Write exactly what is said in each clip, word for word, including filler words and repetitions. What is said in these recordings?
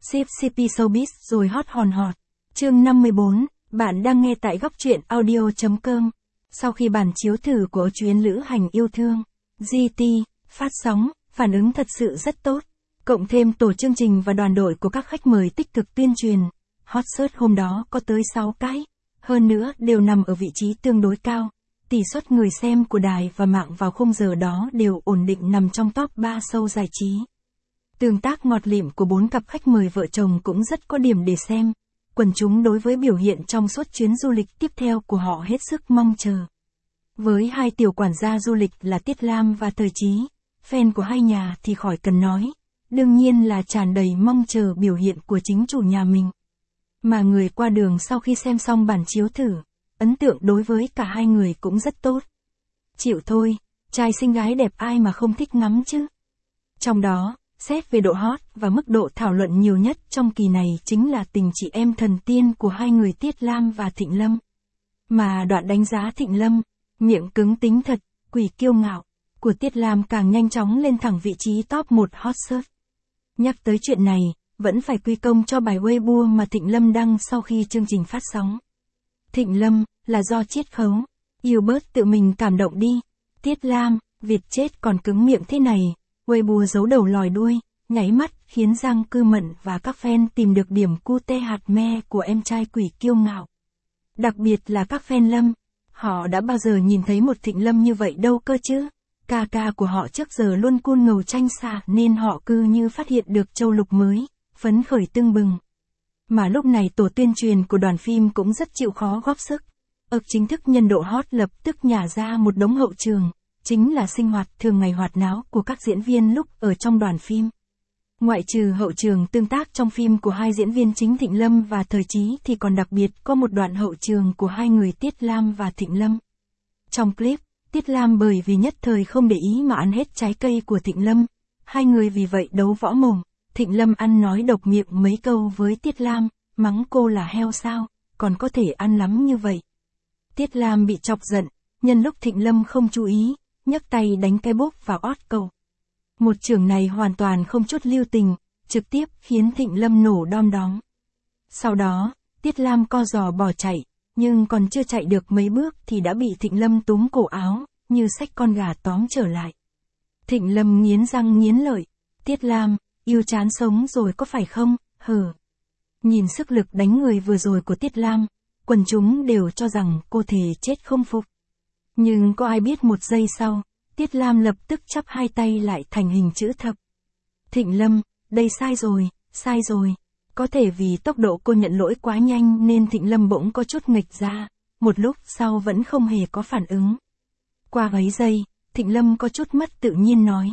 Ship xê pê Showbiz rồi hot hòn hot. Chương năm mươi bốn, bạn đang nghe tại góc truyện audio chấm com. Sau khi bản chiếu thử của chuyến lữ hành yêu thương, giê tê, phát sóng, phản ứng thật sự rất tốt. Cộng thêm tổ chương trình và đoàn đội của các khách mời tích cực tuyên truyền, hot search hôm đó có tới sáu cái. Hơn nữa đều nằm ở vị trí tương đối cao. Tỷ suất người xem của đài và mạng vào khung giờ đó đều ổn định nằm trong top ba show giải trí. Tương tác ngọt lịm của bốn cặp khách mời vợ chồng cũng rất có điểm để xem. Quần chúng đối với biểu hiện trong suốt chuyến du lịch tiếp theo của họ hết sức mong chờ. Với hai tiểu quản gia du lịch là Tiết Lam và Thời Chí, fan của hai nhà thì khỏi cần nói. Đương nhiên là tràn đầy mong chờ biểu hiện của chính chủ nhà mình. Mà người qua đường sau khi xem xong bản chiếu thử, ấn tượng đối với cả hai người cũng rất tốt. Chịu thôi, trai xinh gái đẹp ai mà không thích ngắm chứ. Trong đó, xét về độ hot và mức độ thảo luận nhiều nhất trong kỳ này chính là tình chị em thần tiên của hai người Tiết Lam và Thịnh Lâm. Mà đoạn đánh giá Thịnh Lâm, miệng cứng tính thật, quỷ kiêu ngạo, của Tiết Lam càng nhanh chóng lên thẳng vị trí top một hot search. Nhắc tới chuyện này, vẫn phải quy công cho bài Weibo mà Thịnh Lâm đăng sau khi chương trình phát sóng. Thịnh Lâm, là do chiết khấu, yêu bớt tự mình cảm động đi. Tiết Lam, Việt chết còn cứng miệng thế này, Weibo giấu đầu lòi đuôi, nháy mắt khiến Giang Cư Mận và các fan tìm được điểm cute hạt me của em trai quỷ kiêu ngạo. Đặc biệt là các fan Lâm, họ đã bao giờ nhìn thấy một Thịnh Lâm như vậy đâu cơ chứ. Ca ca của họ trước giờ luôn cool ngầu tranh xạ nên họ cứ như phát hiện được châu lục mới, phấn khởi tưng bừng. Mà lúc này tổ tuyên truyền của đoàn phim cũng rất chịu khó góp sức. ực chính thức nhân độ hot lập tức nhả ra một đống hậu trường, chính là sinh hoạt thường ngày hoạt náo của các diễn viên lúc ở trong đoàn phim. Ngoại trừ hậu trường tương tác trong phim của hai diễn viên chính Thịnh Lâm và Thời Chí thì còn đặc biệt có một đoạn hậu trường của hai người Tiết Lam và Thịnh Lâm. Trong clip, Tiết Lam bởi vì nhất thời không để ý mà ăn hết trái cây của Thịnh Lâm, hai người vì vậy đấu võ mồm. Thịnh Lâm ăn nói độc miệng mấy câu với Tiết Lam, mắng cô là heo sao, còn có thể ăn lắm như vậy. Tiết Lam bị chọc giận, nhân lúc Thịnh Lâm không chú ý, nhấc tay đánh cái bốp vào ót cầu. Một chưởng này hoàn toàn không chút lưu tình, trực tiếp khiến Thịnh Lâm nổ đom đóm. Sau đó, Tiết Lam co giò bỏ chạy, nhưng còn chưa chạy được mấy bước thì đã bị Thịnh Lâm túm cổ áo, như xách con gà tóm trở lại. Thịnh Lâm nghiến răng nghiến lợi, Tiết Lam, yêu chán sống rồi có phải không, hờ. Nhìn sức lực đánh người vừa rồi của Tiết Lam, quần chúng đều cho rằng cô thề chết không phục. Nhưng có ai biết một giây sau, Tiết Lam lập tức chắp hai tay lại thành hình chữ thập. Thịnh Lâm, đây sai rồi, sai rồi. Có thể vì tốc độ cô nhận lỗi quá nhanh nên Thịnh Lâm bỗng có chút nghịch ra, một lúc sau vẫn không hề có phản ứng. Qua mấy giây, Thịnh Lâm có chút mất tự nhiên nói.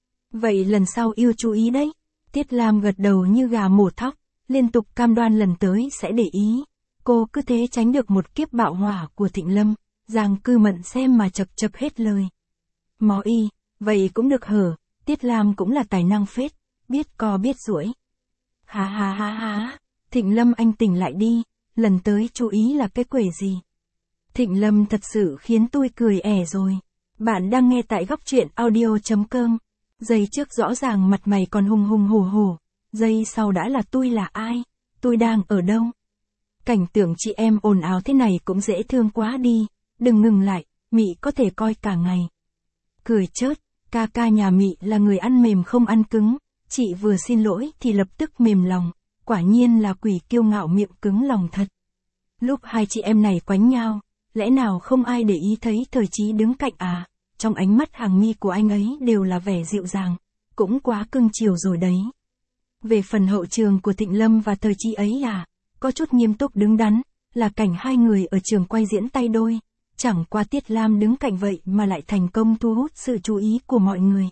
Vậy lần sau yêu chú ý đấy. Tiết Lam gật đầu như gà mổ thóc, liên tục cam đoan lần tới sẽ để ý. Cô cứ thế tránh được một kiếp bạo hỏa của Thịnh Lâm, Giang Cư Mận xem mà chập chập hết lời. Mó y, vậy cũng được hở, Tiết Lam cũng là tài năng phết, biết co biết duỗi. Ha ha ha ha, Thịnh Lâm anh tỉnh lại đi, lần tới chú ý là cái quể gì. Thịnh Lâm thật sự khiến tôi cười ẻ rồi. Bạn đang nghe tại góc truyện audio chấm com. Giây trước rõ ràng mặt mày còn hùng hùng hổ hổ, giây sau đã là tôi là ai, tôi đang ở đâu. Cảnh tượng chị em ồn ào thế này cũng dễ thương quá đi, đừng ngừng lại, Mị có thể coi cả ngày. Cười chớt, ca ca nhà Mị là người ăn mềm không ăn cứng, chị vừa xin lỗi thì lập tức mềm lòng, quả nhiên là quỷ kiêu ngạo miệng cứng lòng thật. Lúc hai chị em này quánh nhau, lẽ nào không ai để ý thấy Thời Chí đứng cạnh à? Trong ánh mắt hàng mi của anh ấy đều là vẻ dịu dàng, cũng quá cưng chiều rồi đấy. Về phần hậu trường của Thịnh Lâm và Thời Chí ấy à, có chút nghiêm túc đứng đắn, là cảnh hai người ở trường quay diễn tay đôi, chẳng qua Tiết Lam đứng cạnh vậy mà lại thành công thu hút sự chú ý của mọi người.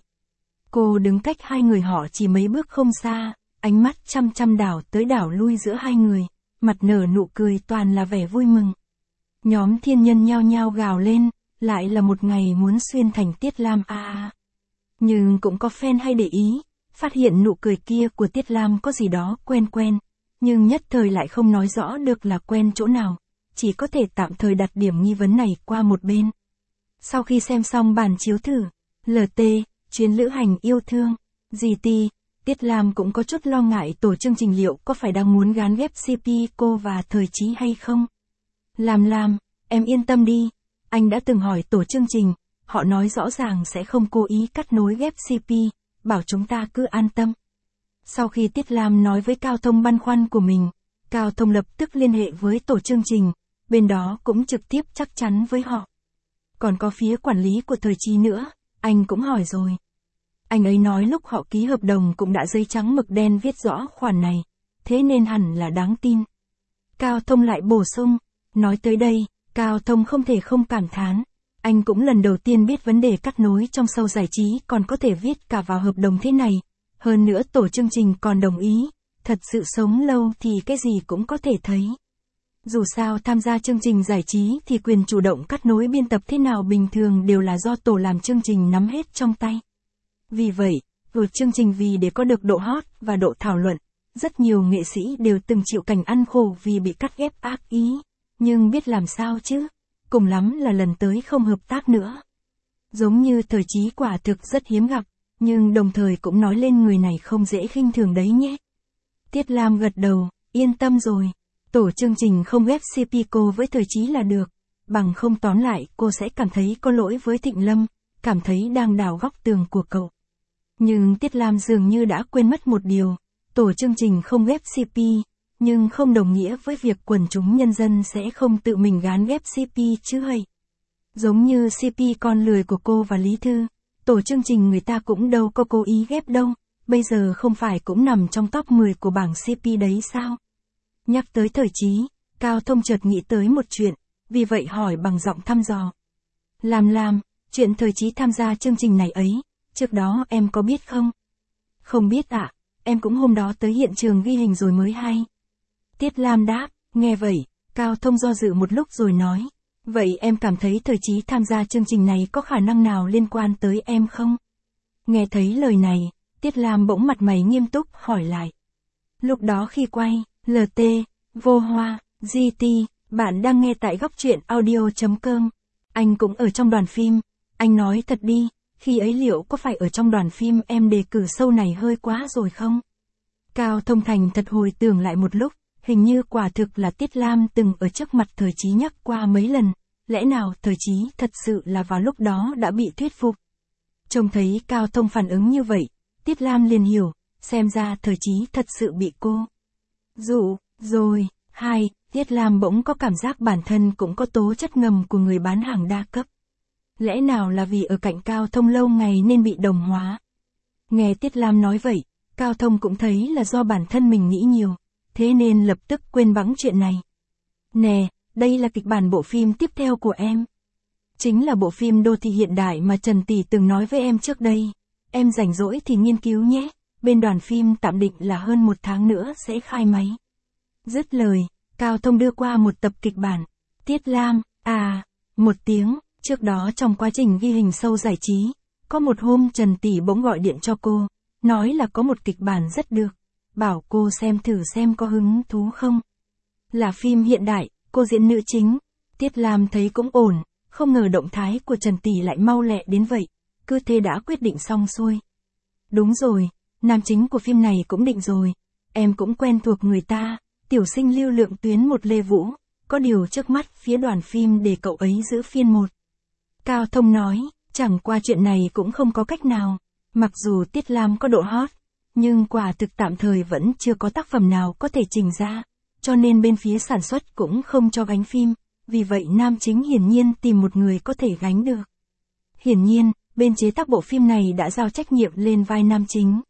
Cô đứng cách hai người họ chỉ mấy bước không xa, ánh mắt chăm chăm đảo tới đảo lui giữa hai người, mặt nở nụ cười toàn là vẻ vui mừng. Nhóm thiên nhân nhao nhao gào lên, lại là một ngày muốn xuyên thành Tiết Lam a à. Nhưng cũng có fan hay để ý, phát hiện nụ cười kia của Tiết Lam có gì đó quen quen, nhưng nhất thời lại không nói rõ được là quen chỗ nào, chỉ có thể tạm thời đặt điểm nghi vấn này qua một bên. Sau khi xem xong bản chiếu thử, lờ tê, chuyến lữ hành yêu thương, giê tê, Tiết Lam cũng có chút lo ngại tổ chương trình liệu có phải đang muốn gán ghép xê pê cô và Thời Chí hay không. Lam Lam, em yên tâm đi, anh đã từng hỏi tổ chương trình, họ nói rõ ràng sẽ không cố ý cắt nối ghép xê pê, bảo chúng ta cứ an tâm. Sau khi Tiết Lam nói với Cao Thông băn khoăn của mình, Cao Thông lập tức liên hệ với tổ chương trình, bên đó cũng trực tiếp chắc chắn với họ. Còn có phía quản lý của Thời Chí nữa, anh cũng hỏi rồi. Anh ấy nói lúc họ ký hợp đồng cũng đã giấy trắng mực đen viết rõ khoản này, thế nên hẳn là đáng tin. Cao Thông lại bổ sung, nói tới đây, Cao Thông không thể không cảm thán. Anh cũng lần đầu tiên biết vấn đề cắt nối trong show giải trí còn có thể viết cả vào hợp đồng thế này. Hơn nữa tổ chương trình còn đồng ý, thật sự sống lâu thì cái gì cũng có thể thấy. Dù sao tham gia chương trình giải trí thì quyền chủ động cắt nối biên tập thế nào bình thường đều là do tổ làm chương trình nắm hết trong tay. Vì vậy, vượt chương trình vì để có được độ hot và độ thảo luận, rất nhiều nghệ sĩ đều từng chịu cảnh ăn khổ vì bị cắt ghép ác ý. Nhưng biết làm sao chứ, cùng lắm là lần tới không hợp tác nữa. Giống như Thời Chí quả thực rất hiếm gặp, nhưng đồng thời cũng nói lên người này không dễ khinh thường đấy nhé. Tiết Lam gật đầu, yên tâm rồi. Tổ chương trình không ghép xê pê cô với Thời Chí là được, bằng không tóm lại cô sẽ cảm thấy có lỗi với Thịnh Lâm, cảm thấy đang đào góc tường của cậu. Nhưng Tiết Lam dường như đã quên mất một điều, tổ chương trình không ghép xê pê, nhưng không đồng nghĩa với việc quần chúng nhân dân sẽ không tự mình gán ghép xê pê chứ hây. Giống như xê pê con lười của cô và Lý Thư, tổ chương trình người ta cũng đâu có cố ý ghép đâu, bây giờ không phải cũng nằm trong top mười của bảng xê pê đấy sao? Nhắc tới Thời Chí, Cao Thông chợt nghĩ tới một chuyện, vì vậy hỏi bằng giọng thăm dò. Làm làm, chuyện Thời Chí tham gia chương trình này ấy, trước đó em có biết không? Không biết ạ, à, em cũng hôm đó tới hiện trường ghi hình rồi mới hay. Tiết Lam đáp, nghe vậy, Cao Thông do dự một lúc rồi nói, vậy em cảm thấy Thời Chí tham gia chương trình này có khả năng nào liên quan tới em không? Nghe thấy lời này, Tiết Lam bỗng mặt mày nghiêm túc hỏi lại. Lúc đó khi quay, lờ tê, Vô Hoa, giê tê, bạn đang nghe tại góc truyện audio chấm com. Anh cũng ở trong đoàn phim, anh nói thật đi, khi ấy liệu có phải ở trong đoàn phim em đề cử show này hơi quá rồi không? Cao Thông thành thật hồi tưởng lại một lúc, hình như quả thực là Tiết Lam từng ở trước mặt Thời Chí nhắc qua mấy lần, lẽ nào Thời Chí thật sự là vào lúc đó đã bị thuyết phục? Trông thấy Cao Thông phản ứng như vậy, Tiết Lam liền hiểu, xem ra Thời Chí thật sự bị cô dụ rồi. Hai, Tiết Lam bỗng có cảm giác bản thân cũng có tố chất ngầm của người bán hàng đa cấp. Lẽ nào là vì ở cạnh Cao Thông lâu ngày nên bị đồng hóa? Nghe Tiết Lam nói vậy, Cao Thông cũng thấy là do bản thân mình nghĩ nhiều, thế nên lập tức quên bẵng chuyện này. Nè, đây là kịch bản bộ phim tiếp theo của em. Chính là bộ phim đô thị hiện đại mà Trần Tỷ từng nói với em trước đây. Em rảnh rỗi thì nghiên cứu nhé, bên đoàn phim tạm định là hơn một tháng nữa sẽ khai máy. Dứt lời, Cao Thông đưa qua một tập kịch bản. Tiết Lam, à, một tiếng, trước đó trong quá trình ghi hình show giải trí, có một hôm Trần Tỷ bỗng gọi điện cho cô, nói là có một kịch bản rất được, bảo cô xem thử xem có hứng thú không. Là phim hiện đại, cô diễn nữ chính. Tiết Lam thấy cũng ổn, không ngờ động thái của Trần Tỷ lại mau lẹ đến vậy, cứ thế đã quyết định xong xuôi. Đúng rồi, nam chính của phim này cũng định rồi, em cũng quen thuộc người ta, tiểu sinh lưu lượng tuyến một Lê Vũ, có điều trước mắt phía đoàn phim để cậu ấy giữ phiên một. Cao Thông nói, chẳng qua chuyện này cũng không có cách nào, mặc dù Tiết Lam có độ hot, nhưng quả thực tạm thời vẫn chưa có tác phẩm nào có thể trình ra, cho nên bên phía sản xuất cũng không cho gánh phim, vì vậy nam chính hiển nhiên tìm một người có thể gánh được. Hiển nhiên, bên chế tác bộ phim này đã giao trách nhiệm lên vai nam chính.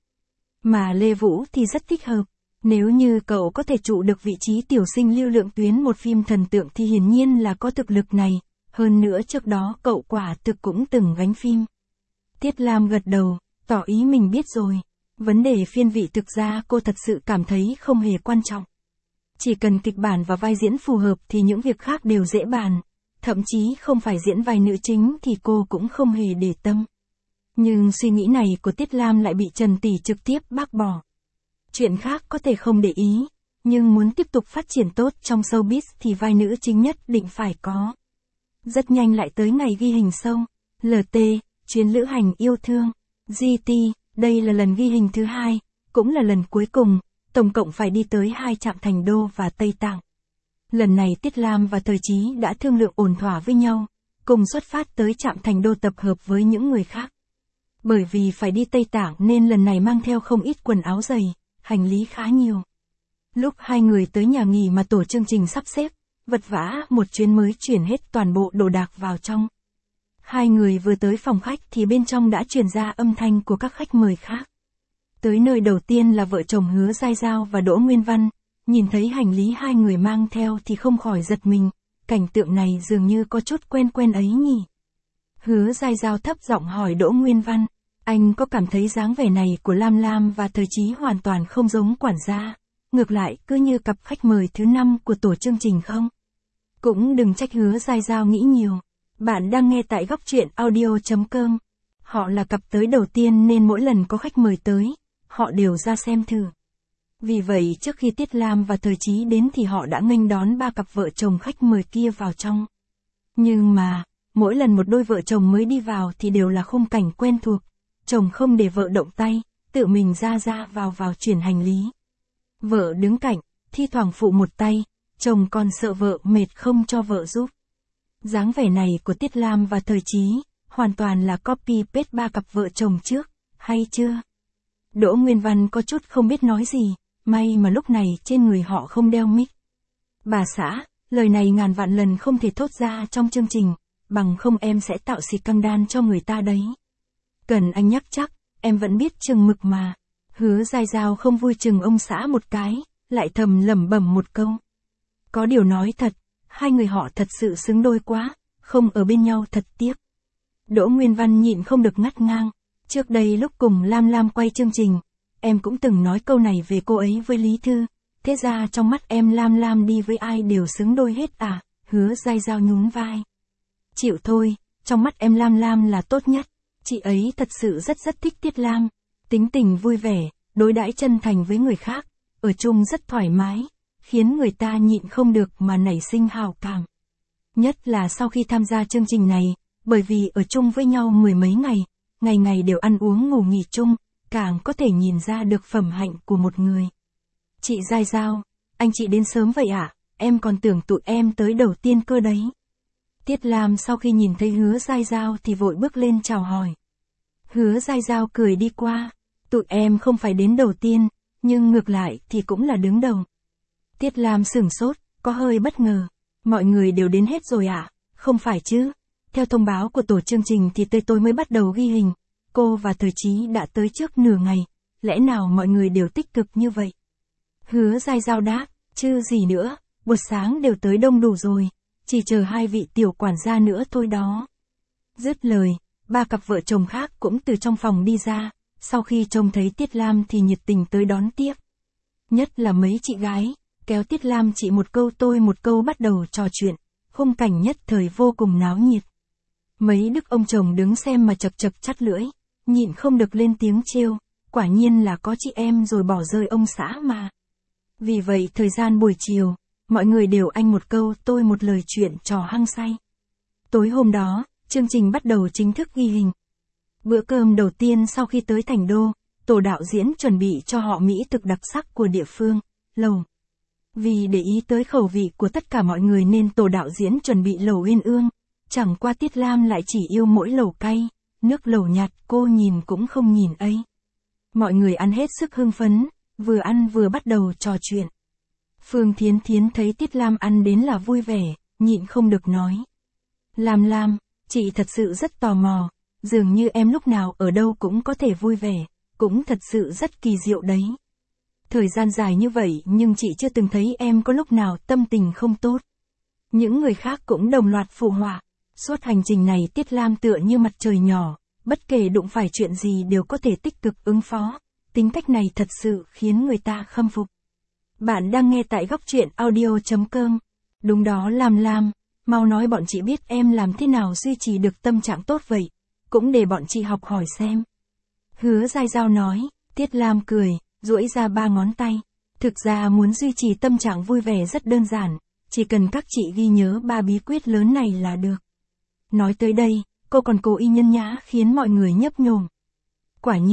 Mà Lê Vũ thì rất thích hợp, nếu như cậu có thể trụ được vị trí tiểu sinh lưu lượng tuyến một phim thần tượng thì hiển nhiên là có thực lực này, hơn nữa trước đó cậu quả thực cũng từng gánh phim. Tiết Lam gật đầu, tỏ ý mình biết rồi, vấn đề phiên vị thực ra cô thật sự cảm thấy không hề quan trọng. Chỉ cần kịch bản và vai diễn phù hợp thì những việc khác đều dễ bàn, thậm chí không phải diễn vai nữ chính thì cô cũng không hề để tâm. Nhưng suy nghĩ này của Tiết Lam lại bị Trần Tỷ trực tiếp bác bỏ. Chuyện khác có thể không để ý, nhưng muốn tiếp tục phát triển tốt trong showbiz thì vai nữ chính nhất định phải có. Rất nhanh lại tới ngày ghi hình show, lờ tê, chuyến lữ hành yêu thương, giê tê, đây là lần ghi hình thứ hai, cũng là lần cuối cùng, tổng cộng phải đi tới hai trạm Thành Đô và Tây Tạng. Lần này Tiết Lam và Thời Chí đã thương lượng ổn thỏa với nhau, cùng xuất phát tới trạm Thành Đô tập hợp với những người khác. Bởi vì phải đi Tây Tạng nên lần này mang theo không ít quần áo dày, hành lý khá nhiều. Lúc hai người tới nhà nghỉ mà tổ chương trình sắp xếp, vật vã một chuyến mới chuyển hết toàn bộ đồ đạc vào trong. Hai người vừa tới phòng khách thì bên trong đã truyền ra âm thanh của các khách mời khác. Tới nơi đầu tiên là vợ chồng Hứa Giai Giao và Đỗ Nguyên Văn, nhìn thấy hành lý hai người mang theo thì không khỏi giật mình, cảnh tượng này dường như có chút quen quen ấy nhỉ. Hứa Giai Giao thấp giọng hỏi Đỗ Nguyên Văn, anh có cảm thấy dáng vẻ này của Lam Lam và Thời Chí hoàn toàn không giống quản gia, ngược lại cứ như cặp khách mời thứ năm của tổ chương trình không? Cũng đừng trách Hứa Giai Giao nghĩ nhiều. Bạn đang nghe tại góc truyện audio chấm com. Họ là cặp tới đầu tiên nên mỗi lần có khách mời tới, họ đều ra xem thử. Vì vậy trước khi Tiết Lam và Thời Chí đến thì họ đã nghênh đón ba cặp vợ chồng khách mời kia vào trong. Nhưng mà, mỗi lần một đôi vợ chồng mới đi vào thì đều là khung cảnh quen thuộc. Chồng không để vợ động tay, tự mình ra ra vào vào chuyển hành lý. Vợ đứng cạnh, thi thoảng phụ một tay, chồng còn sợ vợ mệt không cho vợ giúp. Dáng vẻ này của Tiết Lam và Thời Chí, hoàn toàn là copy paste ba cặp vợ chồng trước, hay chưa? Đỗ Nguyên Văn có chút không biết nói gì, may mà lúc này trên người họ không đeo mic. Bà xã, lời này ngàn vạn lần không thể thốt ra trong chương trình, bằng không em sẽ tạo xì căng đan cho người ta đấy. Cần anh nhắc chắc, em vẫn biết chừng mực mà. Hứa Giai Giao không vui chừng ông xã một cái, lại thầm lẩm bẩm một câu. Có điều nói thật, hai người họ thật sự xứng đôi quá, không ở bên nhau thật tiếc. Đỗ Nguyên Văn nhịn không được ngắt ngang. Trước đây lúc cùng Lam Lam quay chương trình, em cũng từng nói câu này về cô ấy với Lý Thư. Thế ra trong mắt em Lam Lam đi với ai đều xứng đôi hết à? Hứa Giai Giao nhún vai. Chịu thôi, trong mắt em Lam Lam là tốt nhất. Chị ấy thật sự rất rất thích Tiết Lam. Tính tình vui vẻ, đối đãi chân thành với người khác, ở chung rất thoải mái, khiến người ta nhịn không được mà nảy sinh hào cảm. Nhất là sau khi tham gia chương trình này, bởi vì ở chung với nhau mười mấy ngày, ngày ngày đều ăn uống ngủ nghỉ chung, càng có thể nhìn ra được phẩm hạnh của một người. Chị Giai Giao, anh chị đến sớm vậy ạ, à? Em còn tưởng tụi em tới đầu tiên cơ đấy. Tiết Lam sau khi nhìn thấy Hứa Giai Giao thì vội bước lên chào hỏi. Hứa Giai Giao cười đi qua, tụi em không phải đến đầu tiên, nhưng ngược lại thì cũng là đứng đầu. Tiết Lam sửng sốt, có hơi bất ngờ, mọi người đều đến hết rồi ạ, à? Không phải chứ, theo thông báo của tổ chương trình thì tới tôi mới bắt đầu ghi hình, cô và Thời Chí đã tới trước nửa ngày, lẽ nào mọi người đều tích cực như vậy? Hứa Giai Giao đáp, chứ gì nữa, buổi sáng đều tới đông đủ rồi, chỉ chờ hai vị tiểu quản gia nữa thôi đó. Dứt lời, ba cặp vợ chồng khác cũng từ trong phòng đi ra, sau khi trông thấy Tiết Lam thì nhiệt tình tới đón tiếp. Nhất là mấy chị gái, kéo Tiết Lam chị một câu tôi một câu bắt đầu trò chuyện, khung cảnh nhất thời vô cùng náo nhiệt. Mấy đức ông chồng đứng xem mà chật chật chắt lưỡi, nhịn không được lên tiếng trêu, quả nhiên là có chị em rồi bỏ rơi ông xã mà. Vì vậy thời gian buổi chiều, mọi người đều anh một câu tôi một lời chuyện trò hăng say. Tối hôm đó, chương trình bắt đầu chính thức ghi hình. Bữa cơm đầu tiên sau khi tới Thành Đô, tổ đạo diễn chuẩn bị cho họ mỹ thực đặc sắc của địa phương, lẩu. Vì để ý tới khẩu vị của tất cả mọi người nên tổ đạo diễn chuẩn bị lẩu uyên ương, chẳng qua Tiết Lam lại chỉ yêu mỗi lẩu cay, nước lẩu nhạt cô nhìn cũng không nhìn ấy. Mọi người ăn hết sức hưng phấn, vừa ăn vừa bắt đầu trò chuyện. Phương Thiến Thiến thấy Tiết Lam ăn đến là vui vẻ, nhịn không được nói. Lam Lam, chị thật sự rất tò mò, dường như em lúc nào ở đâu cũng có thể vui vẻ, cũng thật sự rất kỳ diệu đấy. Thời gian dài như vậy nhưng chị chưa từng thấy em có lúc nào tâm tình không tốt. Những người khác cũng đồng loạt phụ họa. Suốt hành trình này Tiết Lam tựa như mặt trời nhỏ, bất kể đụng phải chuyện gì đều có thể tích cực ứng phó. Tính cách này thật sự khiến người ta khâm phục. Bạn đang nghe tại góc truyện audio chấm com. Đúng đó Lam Lam, mau nói bọn chị biết em làm thế nào duy trì được tâm trạng tốt vậy, cũng để bọn chị học hỏi xem. Hứa Giai Giao nói, Tiết Lam cười, duỗi ra ba ngón tay. Thực ra muốn duy trì tâm trạng vui vẻ rất đơn giản, chỉ cần các chị ghi nhớ ba bí quyết lớn này là được. Nói tới đây, cô còn cố ý nhân nhã khiến mọi người nhấp nhổm. Quả nhiên,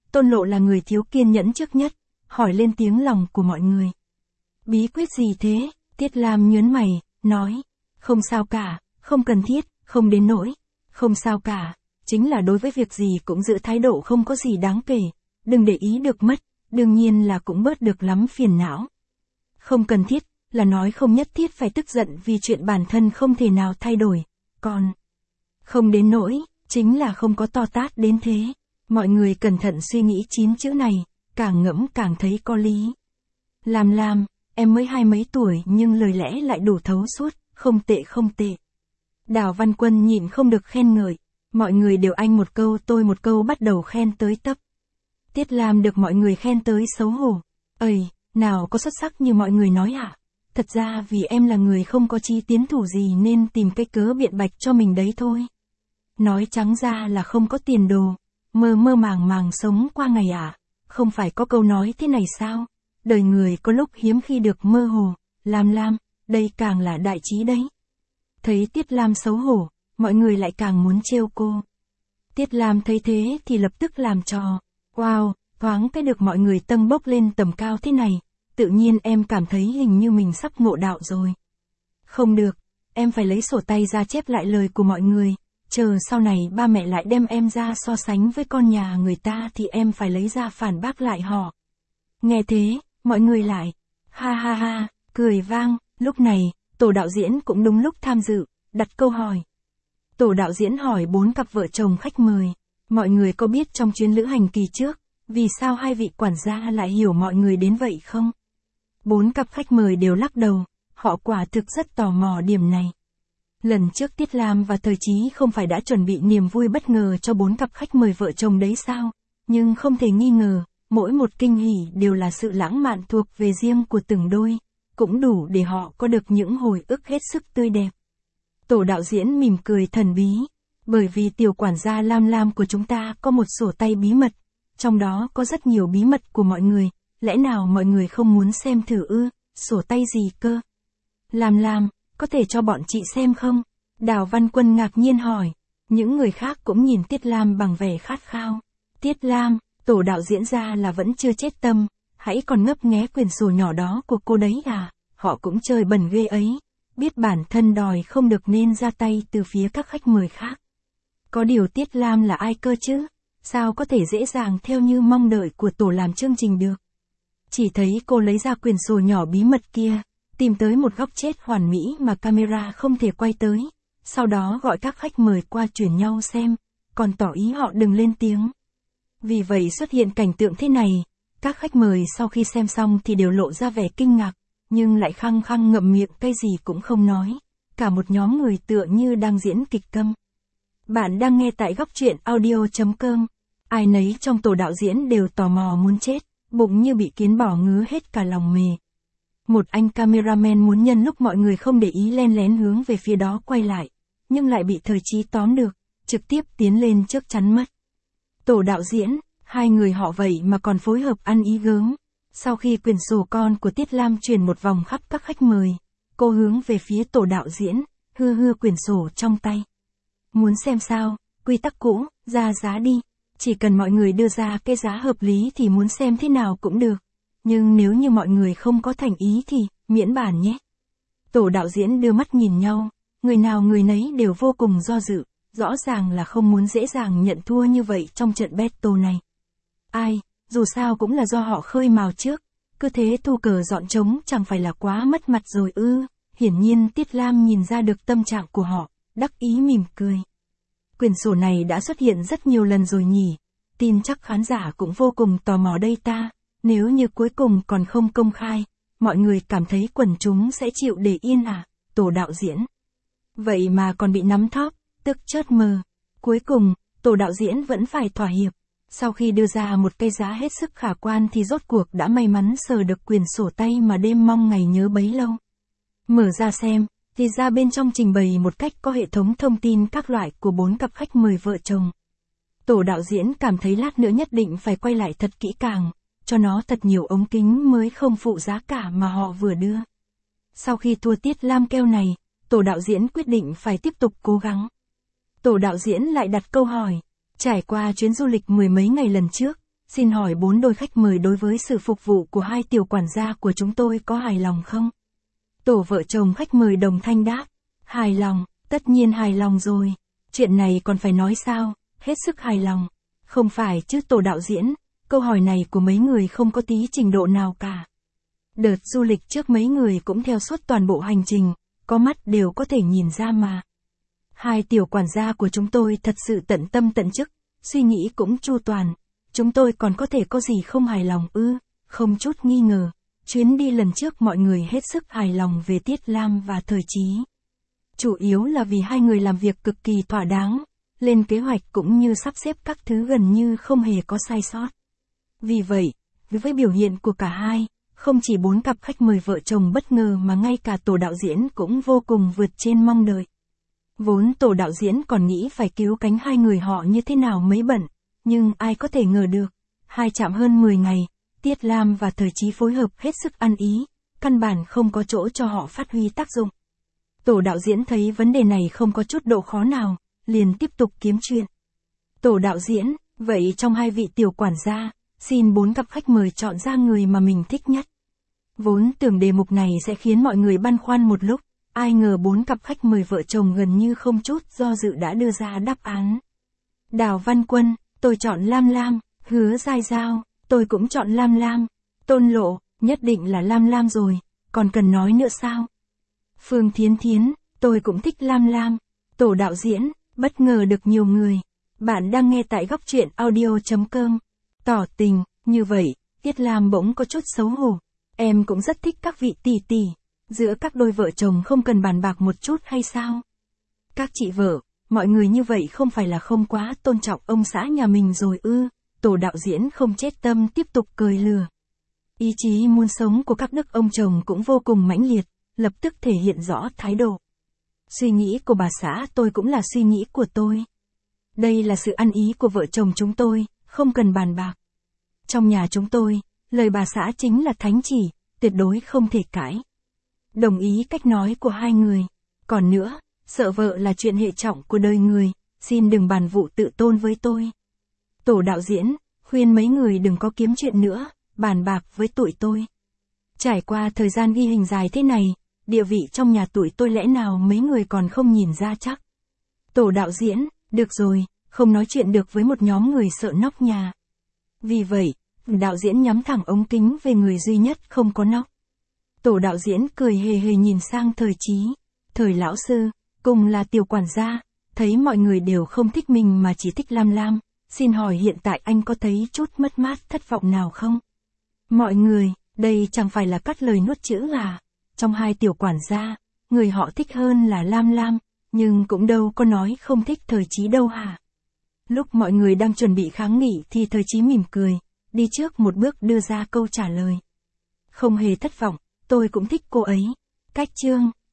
Tôn Lộ là người thiếu kiên nhẫn trước nhất, hỏi lên tiếng lòng của mọi người. Bí quyết gì thế? Tiết Lam nhớn mày, nói. Không sao cả, không cần thiết, không đến nỗi. Không sao cả, chính là đối với việc gì cũng giữ thái độ không có gì đáng kể. Đừng để ý được mất, đương nhiên là cũng bớt được lắm phiền não. Không cần thiết, là nói không nhất thiết phải tức giận vì chuyện bản thân không thể nào thay đổi. Còn không đến nỗi, chính là không có to tát đến thế. Mọi người cẩn thận suy nghĩ chín chữ này, càng ngẫm càng thấy có lý. Làm làm, em mới hai mấy tuổi nhưng lời lẽ lại đủ thấu suốt, không tệ không tệ. Đào Văn Quân nhịn không được khen ngợi, mọi người đều anh một câu tôi một câu bắt đầu khen tới tấp. Tiết Lam được mọi người khen tới xấu hổ. Ây, nào có xuất sắc như mọi người nói hả? Thật ra vì em là người không có chí tiến thủ gì nên tìm cái cớ biện bạch cho mình đấy thôi. Nói trắng ra là không có tiền đồ, mơ mơ màng màng sống qua ngày à? Không phải có câu nói thế này sao? Đời người có lúc hiếm khi được mơ hồ, Lam Lam, đây càng là đại trí đấy. Thấy Tiết Lam xấu hổ, mọi người lại càng muốn trêu cô. Tiết Lam thấy thế thì lập tức làm trò. Wow, thoáng cái được mọi người tâng bốc lên tầm cao thế này, tự nhiên em cảm thấy hình như mình sắp ngộ đạo rồi. Không được, em phải lấy sổ tay ra chép lại lời của mọi người, chờ sau này ba mẹ lại đem em ra so sánh với con nhà người ta thì em phải lấy ra phản bác lại họ. Nghe thế, mọi người lại, ha ha ha, cười vang, lúc này, tổ đạo diễn cũng đúng lúc tham dự, đặt câu hỏi. Tổ đạo diễn hỏi bốn cặp vợ chồng khách mời, mọi người có biết trong chuyến lữ hành kỳ trước, vì sao hai vị quản gia lại hiểu mọi người đến vậy không? Bốn cặp khách mời đều lắc đầu, họ quả thực rất tò mò điểm này. Lần trước Tiết Lam và Thời Chí không phải đã chuẩn bị niềm vui bất ngờ cho bốn cặp khách mời vợ chồng đấy sao? Nhưng không thể nghi ngờ, mỗi một kinh hỉ đều là sự lãng mạn thuộc về riêng của từng đôi, cũng đủ để họ có được những hồi ức hết sức tươi đẹp. Tổ đạo diễn mỉm cười thần bí, bởi vì tiểu quản gia Lam Lam của chúng ta có một sổ tay bí mật, trong đó có rất nhiều bí mật của mọi người, lẽ nào mọi người không muốn xem thử ư? Sổ tay gì cơ? Lam Lam, có thể cho bọn chị xem không? Đào Văn Quân ngạc nhiên hỏi, những người khác cũng nhìn Tiết Lam bằng vẻ khát khao. Tiết Lam, tổ đạo diễn ra là vẫn chưa chết tâm, hãy còn ngấp nghé quyển sổ nhỏ đó của cô đấy à? Họ cũng chơi bẩn ghê ấy, biết bản thân đòi không được nên ra tay từ phía các khách mời khác. Có điều Tiết Lam là ai cơ chứ? Sao có thể dễ dàng theo như mong đợi của tổ làm chương trình được? Chỉ thấy cô lấy ra quyển sổ nhỏ bí mật kia, tìm tới một góc chết hoàn mỹ mà camera không thể quay tới, sau đó gọi các khách mời qua chuyển nhau xem, còn tỏ ý họ đừng lên tiếng. Vì vậy xuất hiện cảnh tượng thế này, các khách mời sau khi xem xong thì đều lộ ra vẻ kinh ngạc, nhưng lại khăng khăng ngậm miệng cái gì cũng không nói, cả một nhóm người tựa như đang diễn kịch câm. Bạn đang nghe tại góc truyện audio chấm com, ai nấy trong tổ đạo diễn đều tò mò muốn chết, bụng như bị kiến bò ngứa hết cả lòng mề. Một anh cameraman muốn nhân lúc mọi người không để ý len lén hướng về phía đó quay lại, nhưng lại bị Thời Chí tóm được, trực tiếp tiến lên trước chắn mất. Tổ đạo diễn, hai người họ vậy mà còn phối hợp ăn ý gớm. Sau khi quyển sổ con của Tiết Lam truyền một vòng khắp các khách mời, cô hướng về phía tổ đạo diễn, hư hư quyển sổ trong tay. Muốn xem sao, quy tắc cũ, ra giá đi. Chỉ cần mọi người đưa ra cái giá hợp lý thì muốn xem thế nào cũng được. Nhưng nếu như mọi người không có thành ý thì, miễn bàn nhé. Tổ đạo diễn đưa mắt nhìn nhau, người nào người nấy đều vô cùng do dự, rõ ràng là không muốn dễ dàng nhận thua như vậy trong trận battle này. Ai, dù sao cũng là do họ khơi mào trước, cứ thế thu cờ dọn trống chẳng phải là quá mất mặt rồi ư. Hiển nhiên Tiết Lam nhìn ra được tâm trạng của họ, đắc ý mỉm cười. Quyển sổ này đã xuất hiện rất nhiều lần rồi nhỉ, tin chắc khán giả cũng vô cùng tò mò đây ta, nếu như cuối cùng còn không công khai, mọi người cảm thấy quần chúng sẽ chịu để yên à, tổ đạo diễn. Vậy mà còn bị nắm thóp, tức chớt mờ. Cuối cùng, tổ đạo diễn vẫn phải thỏa hiệp. Sau khi đưa ra một cái giá hết sức khả quan thì rốt cuộc đã may mắn sờ được quyển sổ tay mà đêm mong ngày nhớ bấy lâu. Mở ra xem, thì ra bên trong trình bày một cách có hệ thống thông tin các loại của bốn cặp khách mời vợ chồng. Tổ đạo diễn cảm thấy lát nữa nhất định phải quay lại thật kỹ càng, cho nó thật nhiều ống kính mới không phụ giá cả mà họ vừa đưa. Sau khi thua Tiết Lam keo này, tổ đạo diễn quyết định phải tiếp tục cố gắng. Tổ đạo diễn lại đặt câu hỏi, trải qua chuyến du lịch mười mấy ngày lần trước, Xin hỏi bốn đôi khách mời đối với sự phục vụ của hai tiểu quản gia của chúng tôi có hài lòng không? Tổ vợ chồng khách mời đồng thanh đáp. Hài lòng, tất nhiên hài lòng rồi. Chuyện này còn phải nói sao, hết sức hài lòng. Không phải chứ tổ đạo diễn, câu hỏi này của mấy người không có tí trình độ nào cả. Đợt du lịch trước mấy người cũng theo suốt toàn bộ hành trình, có mắt đều có thể nhìn ra mà. Hai tiểu quản gia của chúng tôi thật sự tận tâm tận chức, suy nghĩ cũng chu toàn. Chúng tôi còn có thể có gì không hài lòng ư, không chút nghi ngờ. Chuyến đi lần trước mọi người hết sức hài lòng về Tiết Lam và Thời Chí. Chủ yếu là vì hai người làm việc cực kỳ thỏa đáng, lên kế hoạch cũng như sắp xếp các thứ gần như không hề có sai sót. Vì vậy, với biểu hiện của cả hai, không chỉ bốn cặp khách mời vợ chồng bất ngờ mà ngay cả tổ đạo diễn cũng vô cùng vượt trên mong đợi. Vốn tổ đạo diễn còn nghĩ phải cứu cánh hai người họ như thế nào mới bận, nhưng ai có thể ngờ được, hai chạm hơn mười ngày, Tiết Lam và Thời Chí phối hợp hết sức ăn ý, căn bản không có chỗ cho họ phát huy tác dụng. Tổ đạo diễn thấy vấn đề này không có chút độ khó nào, liền tiếp tục kiếm chuyện. Tổ đạo diễn, vậy trong hai vị tiểu quản gia, xin bốn cặp khách mời chọn ra người mà mình thích nhất. Vốn tưởng đề mục này sẽ khiến mọi người băn khoăn một lúc, ai ngờ bốn cặp khách mời vợ chồng gần như không chút do dự đã đưa ra đáp án. Đào Văn Quân, tôi chọn Lam Lam. Hứa Giai Giao, tôi cũng chọn Lam Lam. Tôn Lộ, nhất định là Lam Lam rồi, còn cần nói nữa sao? Phương Thiến Thiến, tôi cũng thích Lam Lam. Tổ đạo diễn, bất ngờ được nhiều người. Bạn đang nghe tại góc truyện audio chấm com. Tỏ tình, như vậy, Tiết Lam bỗng có chút xấu hổ. Em cũng rất thích các vị tỷ tỷ. Giữa các đôi vợ chồng không cần bàn bạc một chút hay sao? Các chị vợ, mọi người như vậy không phải là không quá tôn trọng ông xã nhà mình rồi ư? Tổ đạo diễn không chết tâm tiếp tục cười lừa. Ý chí muốn sống của các đức ông chồng cũng vô cùng mãnh liệt, lập tức thể hiện rõ thái độ. Suy nghĩ của bà xã tôi cũng là suy nghĩ của tôi. Đây là sự ăn ý của vợ chồng chúng tôi, không cần bàn bạc. Trong nhà chúng tôi, lời bà xã chính là thánh chỉ, tuyệt đối không thể cãi. Đồng ý cách nói của hai người. Còn nữa, sợ vợ là chuyện hệ trọng của đời người, xin đừng bàn vụ tự tôn với tôi. Tổ đạo diễn, khuyên mấy người đừng có kiếm chuyện nữa, bàn bạc với tụi tôi. Trải qua thời gian ghi hình dài thế này, địa vị trong nhà tụi tôi lẽ nào mấy người còn không nhìn ra chắc. Tổ đạo diễn, được rồi, không nói chuyện được với một nhóm người sợ nóc nhà. Vì vậy, đạo diễn nhắm thẳng ống kính về người duy nhất không có nóc. Tổ đạo diễn cười hề hề nhìn sang Thời Chí. Thời lão sư, cùng là tiểu quản gia, thấy mọi người đều không thích mình mà chỉ thích Lam Lam. Xin hỏi hiện tại anh có thấy chút mất mát thất vọng nào không? Mọi người, đây chẳng phải là cắt lời nuốt chữ à? Trong hai tiểu quản gia, người họ thích hơn là Lam Lam, nhưng cũng đâu có nói không thích Thời Chí đâu hả? Lúc mọi người đang chuẩn bị kháng nghị thì Thời Chí mỉm cười, đi trước một bước đưa ra câu trả lời. Không hề thất vọng, tôi cũng thích cô ấy. Cách chương